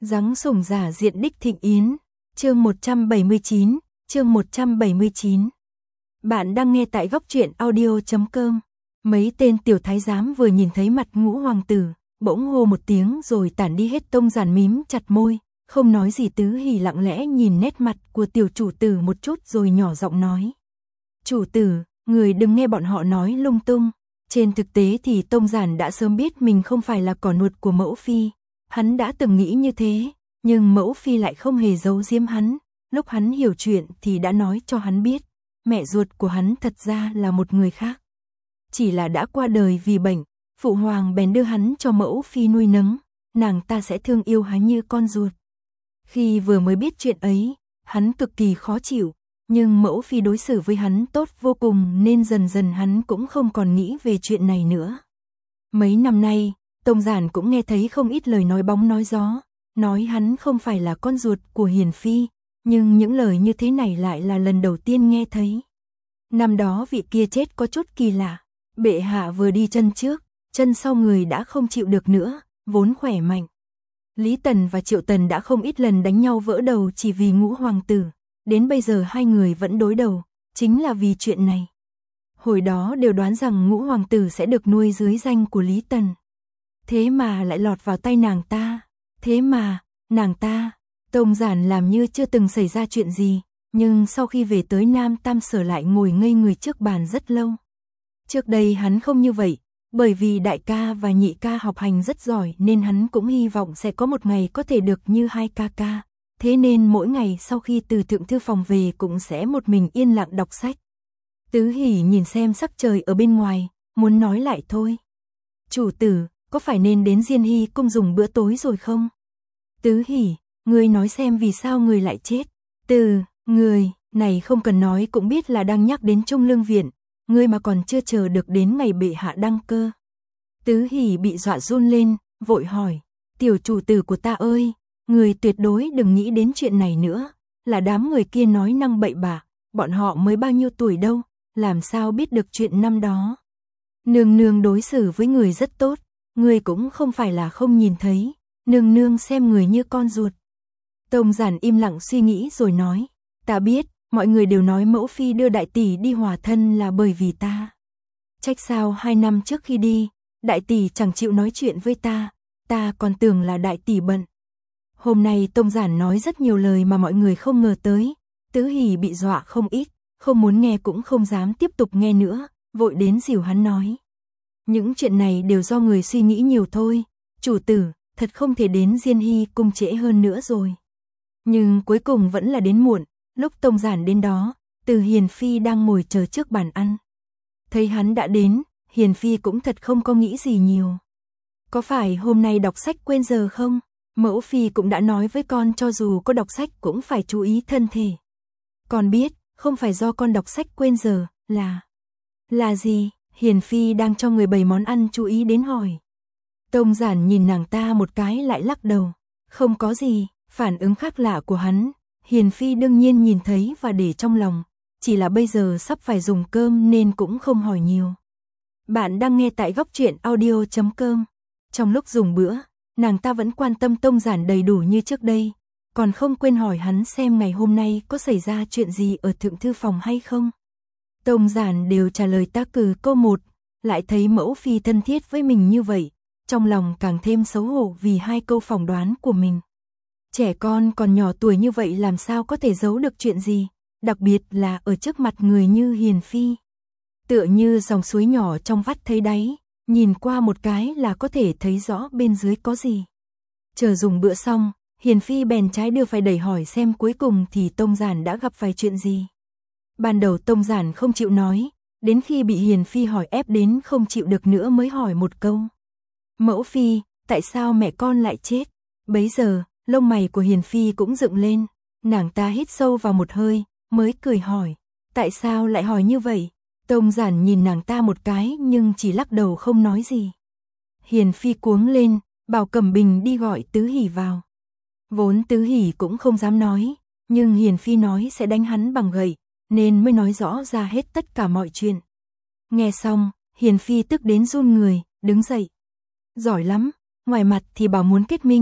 Giáng sủng giả diện đích thịnh yến, chương 179, chương 179. Bạn đang nghe tại góc truyện audio.com. Mấy tên tiểu thái giám vừa nhìn thấy mặt Ngũ hoàng tử, bỗng hô một tiếng rồi tản đi hết. Tông Giản mím chặt môi, không nói gì. Tứ Hỷ lặng lẽ nhìn nét mặt của tiểu chủ tử một chút rồi nhỏ giọng nói: "Chủ tử, người đừng nghe bọn họ nói lung tung." Trên thực tế thì Tông Giản đã sớm biết mình không phải là cỏ nuột của mẫu phi. Hắn đã từng nghĩ như thế, nhưng mẫu phi lại không hề giấu giếm hắn. Lúc hắn hiểu chuyện thì đã nói cho hắn biết, mẹ ruột của hắn thật ra là một người khác. Chỉ là đã qua đời vì bệnh, phụ hoàng bèn đưa hắn cho mẫu phi nuôi nấng, nàng ta sẽ thương yêu hắn như con ruột. Khi vừa mới biết chuyện ấy, hắn cực kỳ khó chịu, nhưng mẫu phi đối xử với hắn tốt vô cùng nên dần dần hắn cũng không còn nghĩ về chuyện này nữa. Mấy năm nay, Tông Giản cũng nghe thấy không ít lời nói bóng nói gió, nói hắn không phải là con ruột của Hiền Phi, nhưng những lời như thế này lại là lần đầu tiên nghe thấy. Năm đó vị kia chết có chút kỳ lạ, bệ hạ vừa đi chân trước, chân sau người đã không chịu được nữa, vốn khỏe mạnh. Lý Tần và Triệu Tần đã không ít lần đánh nhau vỡ đầu chỉ vì Ngũ hoàng tử, đến bây giờ hai người vẫn đối đầu, chính là vì chuyện này. Hồi đó đều đoán rằng Ngũ hoàng tử sẽ được nuôi dưới danh của Lý Tần. Thế mà lại lọt vào tay nàng ta, thế mà, nàng ta, Tông Giản làm như chưa từng xảy ra chuyện gì, nhưng sau khi về tới Nam Tam Sở lại ngồi ngây người trước bàn rất lâu. Trước đây hắn không như vậy, bởi vì đại ca và nhị ca học hành rất giỏi nên hắn cũng hy vọng sẽ có một ngày có thể được như hai ca ca. Thế nên mỗi ngày sau khi từ thượng thư phòng về cũng sẽ một mình yên lặng đọc sách. Tứ Hỷ nhìn xem sắc trời ở bên ngoài, muốn nói lại thôi. "Chủ tử, có phải nên đến Diên Hy cung dùng bữa tối rồi không?" "Tứ Hỷ, ngươi nói xem vì sao người lại chết." Người này không cần nói cũng biết là đang nhắc đến Trung Lương viện, ngươi mà còn chưa chờ được đến ngày bệ hạ đăng cơ." Tứ Hỷ bị dọa run lên, vội hỏi: "Tiểu chủ tử của ta ơi, người tuyệt đối đừng nghĩ đến chuyện này nữa, là đám người kia nói năng bậy bạ, bọn họ mới bao nhiêu tuổi đâu, làm sao biết được chuyện năm đó. Nương nương đối xử với người rất tốt, người cũng không phải là không nhìn thấy, nương nương xem người như con ruột." Tông Giản im lặng suy nghĩ rồi nói: "Ta biết, mọi người đều nói mẫu phi đưa đại tỷ đi hòa thân là bởi vì ta. Trách sao 2 năm trước khi đi, đại tỷ chẳng chịu nói chuyện với ta còn tưởng là đại tỷ bận." Hôm nay Tông Giản nói rất nhiều lời mà mọi người không ngờ tới, Tứ Hỷ bị dọa không ít, không muốn nghe cũng không dám tiếp tục nghe nữa, vội đến dìu hắn nói: "Những chuyện này đều do người suy nghĩ nhiều thôi, chủ tử, thật không thể đến Diên Hy cung trễ hơn nữa rồi." Nhưng cuối cùng vẫn là đến muộn, lúc Tông Giản đến đó, Từ Hiền Phi đang ngồi chờ trước bàn ăn. Thấy hắn đã đến, Hiền Phi cũng thật không có nghĩ gì nhiều. "Có phải hôm nay đọc sách quên giờ không? Mẫu Phi cũng đã nói với con cho dù có đọc sách cũng phải chú ý thân thể. Con biết, không phải do con đọc sách quên giờ, là gì?" Hiền Phi đang cho người bày món ăn chú ý đến hỏi. Tông Giản nhìn nàng ta một cái lại lắc đầu: "Không có gì." Phản ứng khác lạ của hắn, Hiền Phi đương nhiên nhìn thấy và để trong lòng, chỉ là bây giờ sắp phải dùng cơm nên cũng không hỏi nhiều. Bạn đang nghe tại góc truyện audio.com. Trong lúc dùng bữa, nàng ta vẫn quan tâm Tông Giản đầy đủ như trước đây, còn không quên hỏi hắn xem ngày hôm nay có xảy ra chuyện gì ở thượng thư phòng hay không. Tông Giản đều trả lời tá cừ câu một, lại thấy mẫu phi thân thiết với mình như vậy, trong lòng càng thêm xấu hổ vì 2 câu phỏng đoán của mình. Trẻ con còn nhỏ tuổi như vậy làm sao có thể giấu được chuyện gì, đặc biệt là ở trước mặt người như Hiền Phi. Tựa như dòng suối nhỏ trong vắt thấy đáy, nhìn qua một cái là có thể thấy rõ bên dưới có gì. Chờ dùng bữa xong, Hiền Phi bèn trái đưa phải đẩy hỏi xem cuối cùng thì Tông Giản đã gặp phải chuyện gì. Ban đầu Tông Giản không chịu nói, đến khi bị Hiền Phi hỏi ép đến không chịu được nữa mới hỏi một câu: "Mẫu Phi, tại sao mẹ con lại chết?" Bấy giờ, lông mày của Hiền Phi cũng dựng lên, nàng ta hít sâu vào một hơi, mới cười hỏi: "Tại sao lại hỏi như vậy?" Tông Giản nhìn nàng ta một cái nhưng chỉ lắc đầu không nói gì. Hiền Phi cuống lên, bảo Cẩm Bình đi gọi Tứ Hỷ vào. Vốn Tứ Hỷ cũng không dám nói, nhưng Hiền Phi nói sẽ đánh hắn bằng gậy, nên mới nói rõ ra hết tất cả mọi chuyện. Nghe xong, Hiền Phi tức đến run người, đứng dậy. "Giỏi lắm, ngoài mặt thì bảo muốn kết minh,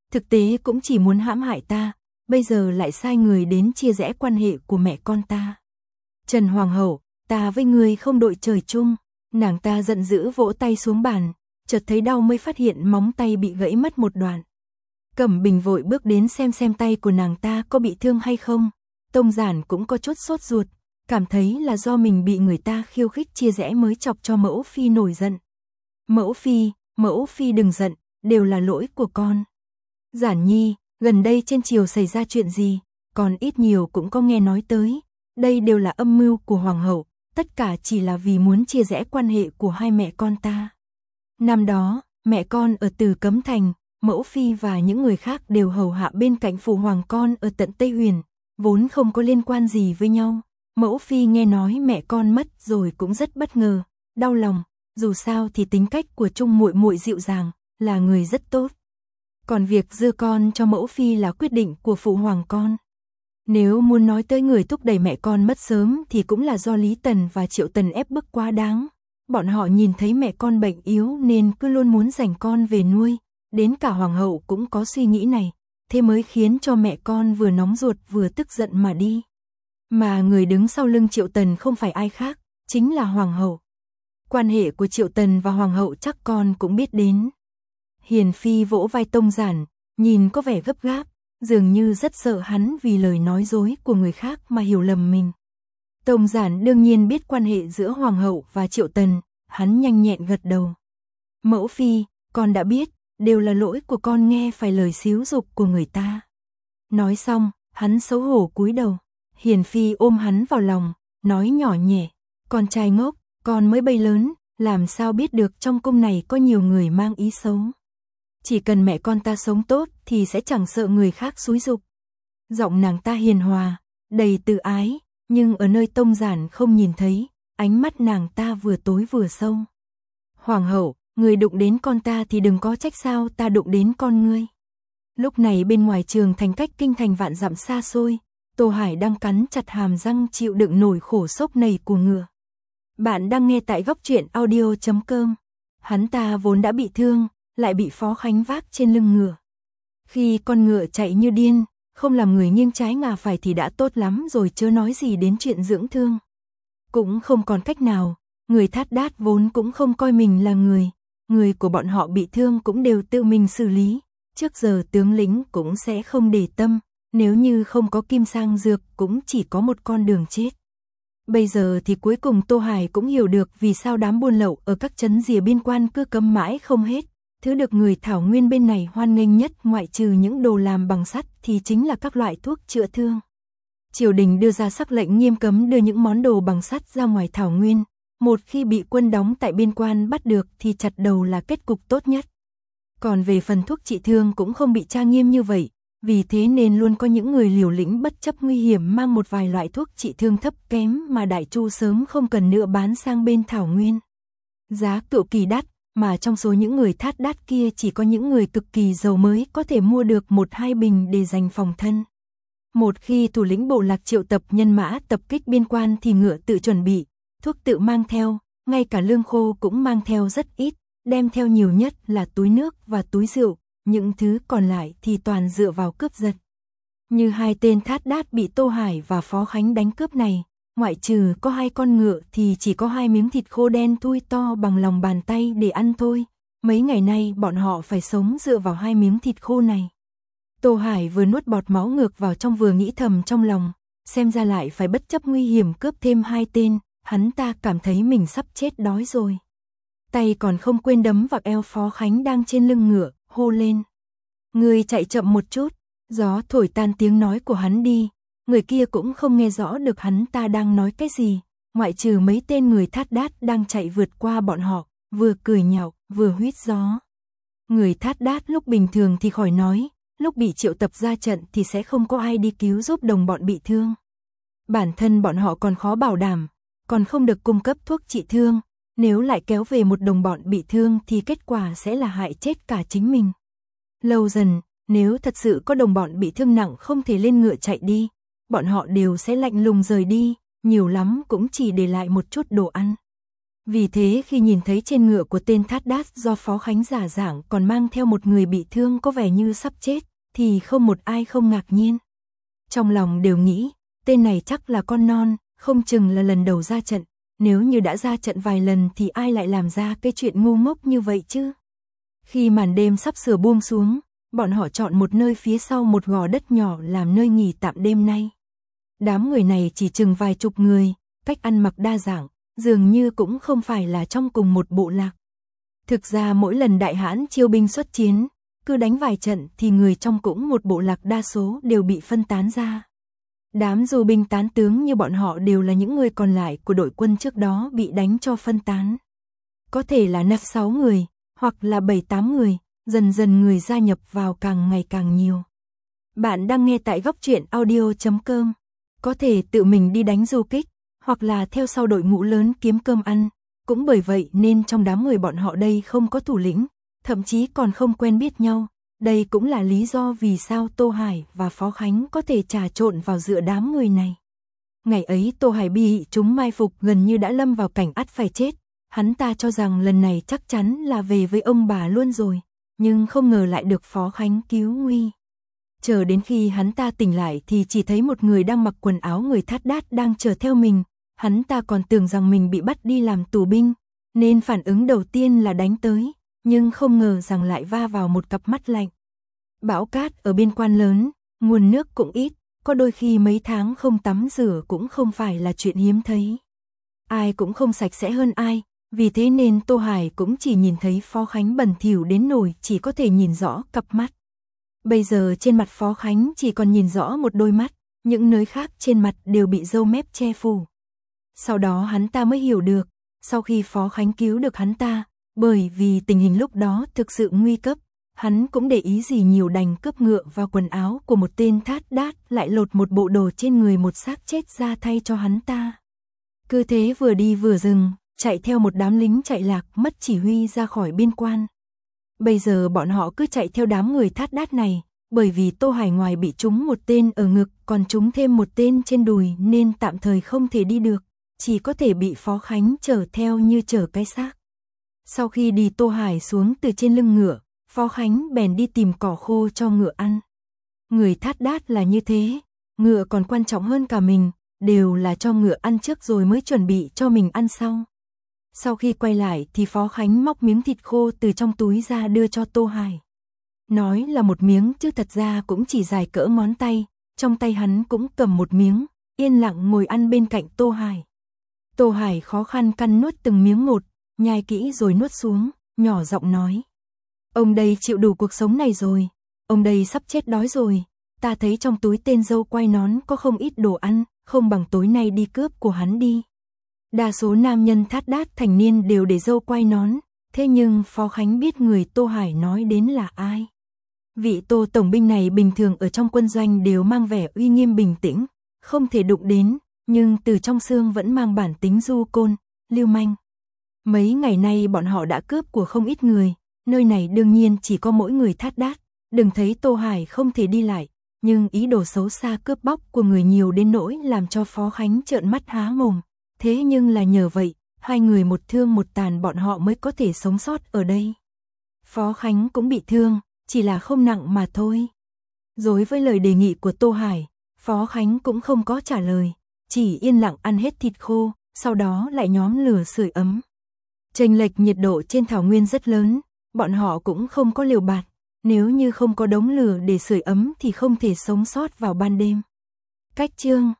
thực tế cũng chỉ muốn hãm hại ta, bây giờ lại sai người đến chia rẽ quan hệ của mẹ con ta. Trần Hoàng hậu, ta với ngươi không đội trời chung. Nàng ta giận dữ vỗ tay xuống bàn, chợt thấy đau mới phát hiện móng tay bị gãy mất một đoạn. Cẩm Bình vội bước đến xem tay của nàng ta có bị thương hay không. Tông Giản cũng có chút sốt ruột, cảm thấy là do mình bị người ta khiêu khích chia rẽ mới chọc cho mẫu phi nổi giận. Mẫu phi đừng giận, đều là lỗi của con. Giản nhi, gần đây trên triều xảy ra chuyện gì, con ít nhiều cũng có nghe nói tới. Đây đều là âm mưu của hoàng hậu, tất cả chỉ là vì muốn chia rẽ quan hệ của hai mẹ con ta. Năm đó, mẹ con ở Từ Cấm Thành, mẫu phi và những người khác đều hầu hạ bên cạnh phụ hoàng con ở tận Tây Huyền, vốn không có liên quan gì với nhau. Mẫu phi nghe nói mẹ con mất rồi cũng rất bất ngờ, đau lòng, dù sao thì tính cách của Trung muội muội dịu dàng, là người rất tốt. Còn việc dưa con cho mẫu phi là quyết định của phụ hoàng con. Nếu muốn nói tới người thúc đẩy mẹ con mất sớm thì cũng là do Lý Tần và Triệu Tần ép bức quá đáng. Bọn họ nhìn thấy mẹ con bệnh yếu nên cứ luôn muốn giành con về nuôi, đến cả hoàng hậu cũng có suy nghĩ này, thế mới khiến cho mẹ con vừa nóng ruột vừa tức giận mà đi. Mà người đứng sau lưng Triệu Tần không phải ai khác, chính là hoàng hậu. Quan hệ của Triệu Tần và hoàng hậu chắc con cũng biết đến. Hiền phi vỗ vai Tông Giản, nhìn có vẻ gấp gáp, dường như rất sợ hắn vì lời nói dối của người khác mà hiểu lầm mình. Tông Giản đương nhiên biết quan hệ giữa hoàng hậu và Triệu Tần, hắn nhanh nhẹn gật đầu. Mẫu phi, con đã biết, đều là lỗi của con nghe phải lời xíu dục của người ta. Nói xong, hắn xấu hổ cúi đầu. Hiền phi ôm hắn vào lòng, nói nhỏ nhẹ, con trai ngốc, con mới bay lớn, làm sao biết được trong cung này có nhiều người mang ý xấu. Chỉ cần mẹ con ta sống tốt thì sẽ chẳng sợ người khác xúi giục. Giọng nàng ta hiền hòa, đầy từ ái, nhưng ở nơi Tông Giản không nhìn thấy, ánh mắt nàng ta vừa tối vừa sâu. Hoàng hậu, người đụng đến con ta thì đừng có trách sao ta đụng đến con ngươi. Lúc này bên ngoài trường thành cách kinh thành vạn dặm xa xôi, Tô Hải đang cắn chặt hàm răng chịu đựng nổi khổ sốc này của ngựa. Bạn đang nghe tại góc truyện audio.com. Hắn ta vốn đã bị thương, lại bị Phó Khánh vác trên lưng ngựa. Khi con ngựa chạy như điên, không làm người nghiêng trái ngả phải thì đã tốt lắm rồi, chớ nói gì đến chuyện dưỡng thương. Cũng không còn cách nào, người Thát Đát vốn cũng không coi mình là người của bọn họ bị thương cũng đều tự mình xử lý. Trước giờ tướng lĩnh cũng sẽ không để tâm, nếu như không có kim sang dược cũng chỉ có một con đường chết. Bây giờ thì cuối cùng Tô Hải cũng hiểu được vì sao đám buôn lậu ở các trấn rìa biên quan cứ cấm mãi không hết. Thứ được người Thảo Nguyên bên này hoan nghênh nhất ngoại trừ những đồ làm bằng sắt thì chính là các loại thuốc chữa thương. Triều đình đưa ra sắc lệnh nghiêm cấm đưa những món đồ bằng sắt ra ngoài Thảo Nguyên. Một khi bị quân đóng tại biên quan bắt được thì chặt đầu là kết cục tốt nhất. Còn về phần thuốc trị thương cũng không bị tra nghiêm như vậy, vì thế nên luôn có những người liều lĩnh bất chấp nguy hiểm mang một vài loại thuốc trị thương thấp kém mà Đại Chu sớm không cần nữa bán sang bên Thảo Nguyên. Giá cực kỳ đắt, mà trong số những người Thát Đát kia chỉ có những người cực kỳ giàu mới có thể mua được 1-2 bình để dành phòng thân. Một khi thủ lĩnh bộ lạc triệu tập nhân mã tập kích biên quan thì ngựa tự chuẩn bị, thuốc tự mang theo, ngay cả lương khô cũng mang theo rất ít, đem theo nhiều nhất là túi nước và túi rượu, những thứ còn lại thì toàn dựa vào cướp giật. Như hai tên Thát Đát bị Tô Hải và Phó Khánh đánh cướp này, ngoại trừ có 2 con ngựa thì chỉ có 2 miếng thịt khô đen thui to bằng lòng bàn tay để ăn thôi. Mấy ngày nay bọn họ phải sống dựa vào 2 miếng thịt khô này. Tô Hải vừa nuốt bọt máu ngược vào trong vừa nghĩ thầm trong lòng, xem ra lại phải bất chấp nguy hiểm cướp thêm 2 tên, hắn ta cảm thấy mình sắp chết đói rồi. Tay còn không quên đấm vào eo Phó Khánh đang trên lưng ngựa, hô lên. Người chạy chậm một chút, gió thổi tan tiếng nói của hắn đi. Người kia cũng không nghe rõ được hắn ta đang nói cái gì, ngoại trừ mấy tên người Thát Đát đang chạy vượt qua bọn họ, vừa cười nhạo, vừa huýt gió. Người Thát Đát lúc bình thường thì khỏi nói, lúc bị triệu tập ra trận thì sẽ không có ai đi cứu giúp đồng bọn bị thương. Bản thân bọn họ còn khó bảo đảm, còn không được cung cấp thuốc trị thương, nếu lại kéo về một đồng bọn bị thương thì kết quả sẽ là hại chết cả chính mình. Lâu dần, nếu thật sự có đồng bọn bị thương nặng không thể lên ngựa chạy đi, bọn họ đều sẽ lạnh lùng rời đi, nhiều lắm cũng chỉ để lại một chút đồ ăn. Vì thế khi nhìn thấy trên ngựa của tên Thát Đát do Phó Khánh giả dạng còn mang theo một người bị thương có vẻ như sắp chết, thì không một ai không ngạc nhiên. Trong lòng đều nghĩ, tên này chắc là con non, không chừng là lần đầu ra trận, nếu như đã ra trận vài lần thì ai lại làm ra cái chuyện ngu ngốc như vậy chứ. Khi màn đêm sắp sửa buông xuống, bọn họ chọn một nơi phía sau một gò đất nhỏ làm nơi nghỉ tạm đêm nay. Đám người này chỉ chừng vài chục người, cách ăn mặc đa dạng, dường như cũng không phải là trong cùng một bộ lạc. Thực ra mỗi lần Đại Hãn chiêu binh xuất chiến, cứ đánh vài trận thì người trong cũng một bộ lạc đa số đều bị phân tán ra. Đám du binh tán tướng như bọn họ đều là những người còn lại của đội quân trước đó bị đánh cho phân tán. Có thể là 5-6 người, hoặc là 7-8 người, dần dần người gia nhập vào càng ngày càng nhiều. Bạn đang nghe tại góc truyện audio.com. Có thể tự mình đi đánh du kích, hoặc là theo sau đội ngũ lớn kiếm cơm ăn. Cũng bởi vậy nên trong đám người bọn họ đây không có thủ lĩnh, thậm chí còn không quen biết nhau. Đây cũng là lý do vì sao Tô Hải và Phó Khánh có thể trà trộn vào giữa đám người này. Ngày ấy Tô Hải bị chúng mai phục gần như đã lâm vào cảnh ắt phải chết. Hắn ta cho rằng lần này chắc chắn là về với ông bà luôn rồi, nhưng không ngờ lại được Phó Khánh cứu nguy. Chờ đến khi hắn ta tỉnh lại thì chỉ thấy một người đang mặc quần áo người Thát Đát đang chờ theo mình. Hắn ta còn tưởng rằng mình bị bắt đi làm tù binh, nên phản ứng đầu tiên là đánh tới, nhưng không ngờ rằng lại va vào một cặp mắt lạnh. Bão cát ở biên quan lớn, nguồn nước cũng ít, có đôi khi mấy tháng không tắm rửa cũng không phải là chuyện hiếm thấy. Ai cũng không sạch sẽ hơn ai, vì thế nên Tô Hải cũng chỉ nhìn thấy Phó Khánh bẩn thỉu đến nỗi chỉ có thể nhìn rõ cặp mắt. Bây giờ trên mặt Phó Khánh chỉ còn nhìn rõ một đôi mắt, những nơi khác trên mặt đều bị râu mép che phủ. Sau đó hắn ta mới hiểu được, sau khi Phó Khánh cứu được hắn ta, bởi vì tình hình lúc đó thực sự nguy cấp, hắn cũng để ý gì nhiều đành cướp ngựa vào quần áo của một tên Thát Đát lại lột một bộ đồ trên người một xác chết ra thay cho hắn ta. Cứ thế vừa đi vừa dừng, chạy theo một đám lính chạy lạc mất chỉ huy ra khỏi biên quan. Bây giờ bọn họ cứ chạy theo đám người Thát Đát này, bởi vì Tô Hải ngoài bị trúng một tên ở ngực còn trúng thêm một tên trên đùi nên tạm thời không thể đi được, chỉ có thể bị Phó Khánh chở theo như chở cái xác. Sau khi đi Tô Hải xuống từ trên lưng ngựa, Phó Khánh bèn đi tìm cỏ khô cho ngựa ăn. Người Thát Đát là như thế, ngựa còn quan trọng hơn cả mình, đều là cho ngựa ăn trước rồi mới chuẩn bị cho mình ăn sau. Sau khi quay lại thì Phó Khánh móc miếng thịt khô từ trong túi ra đưa cho Tô Hải. Nói là một miếng chứ thật ra cũng chỉ dài cỡ ngón tay, trong tay hắn cũng cầm một miếng, yên lặng ngồi ăn bên cạnh Tô Hải. Tô Hải khó khăn căn nuốt từng miếng một, nhai kỹ rồi nuốt xuống, nhỏ giọng nói. Ông đây chịu đủ cuộc sống này rồi, ông đây sắp chết đói rồi, ta thấy trong túi tên dâu quay nón có không ít đồ ăn, không bằng tối nay đi cướp của hắn đi. Đa số nam nhân Thát Đát thành niên đều để dâu quay nón, thế nhưng Phó Khánh biết người Tô Hải nói đến là ai. Vị Tô tổng binh này bình thường ở trong quân doanh đều mang vẻ uy nghiêm bình tĩnh, không thể đụng đến, nhưng từ trong xương vẫn mang bản tính du côn, lưu manh. Mấy ngày nay bọn họ đã cướp của không ít người, nơi này đương nhiên chỉ có mỗi người Thát Đát, đừng thấy Tô Hải không thể đi lại, nhưng ý đồ xấu xa cướp bóc của người nhiều đến nỗi làm cho Phó Khánh trợn mắt há mồm. Thế nhưng là nhờ vậy, hai người một thương một tàn bọn họ mới có thể sống sót ở đây. Phó Khánh cũng bị thương, chỉ là không nặng mà thôi. Đối với lời đề nghị của Tô Hải, Phó Khánh cũng không có trả lời, chỉ yên lặng ăn hết thịt khô, sau đó lại nhóm lửa sưởi ấm. Chênh lệch nhiệt độ trên thảo nguyên rất lớn, bọn họ cũng không có liều bạt, nếu như không có đống lửa để sưởi ấm thì không thể sống sót vào ban đêm. Cách chương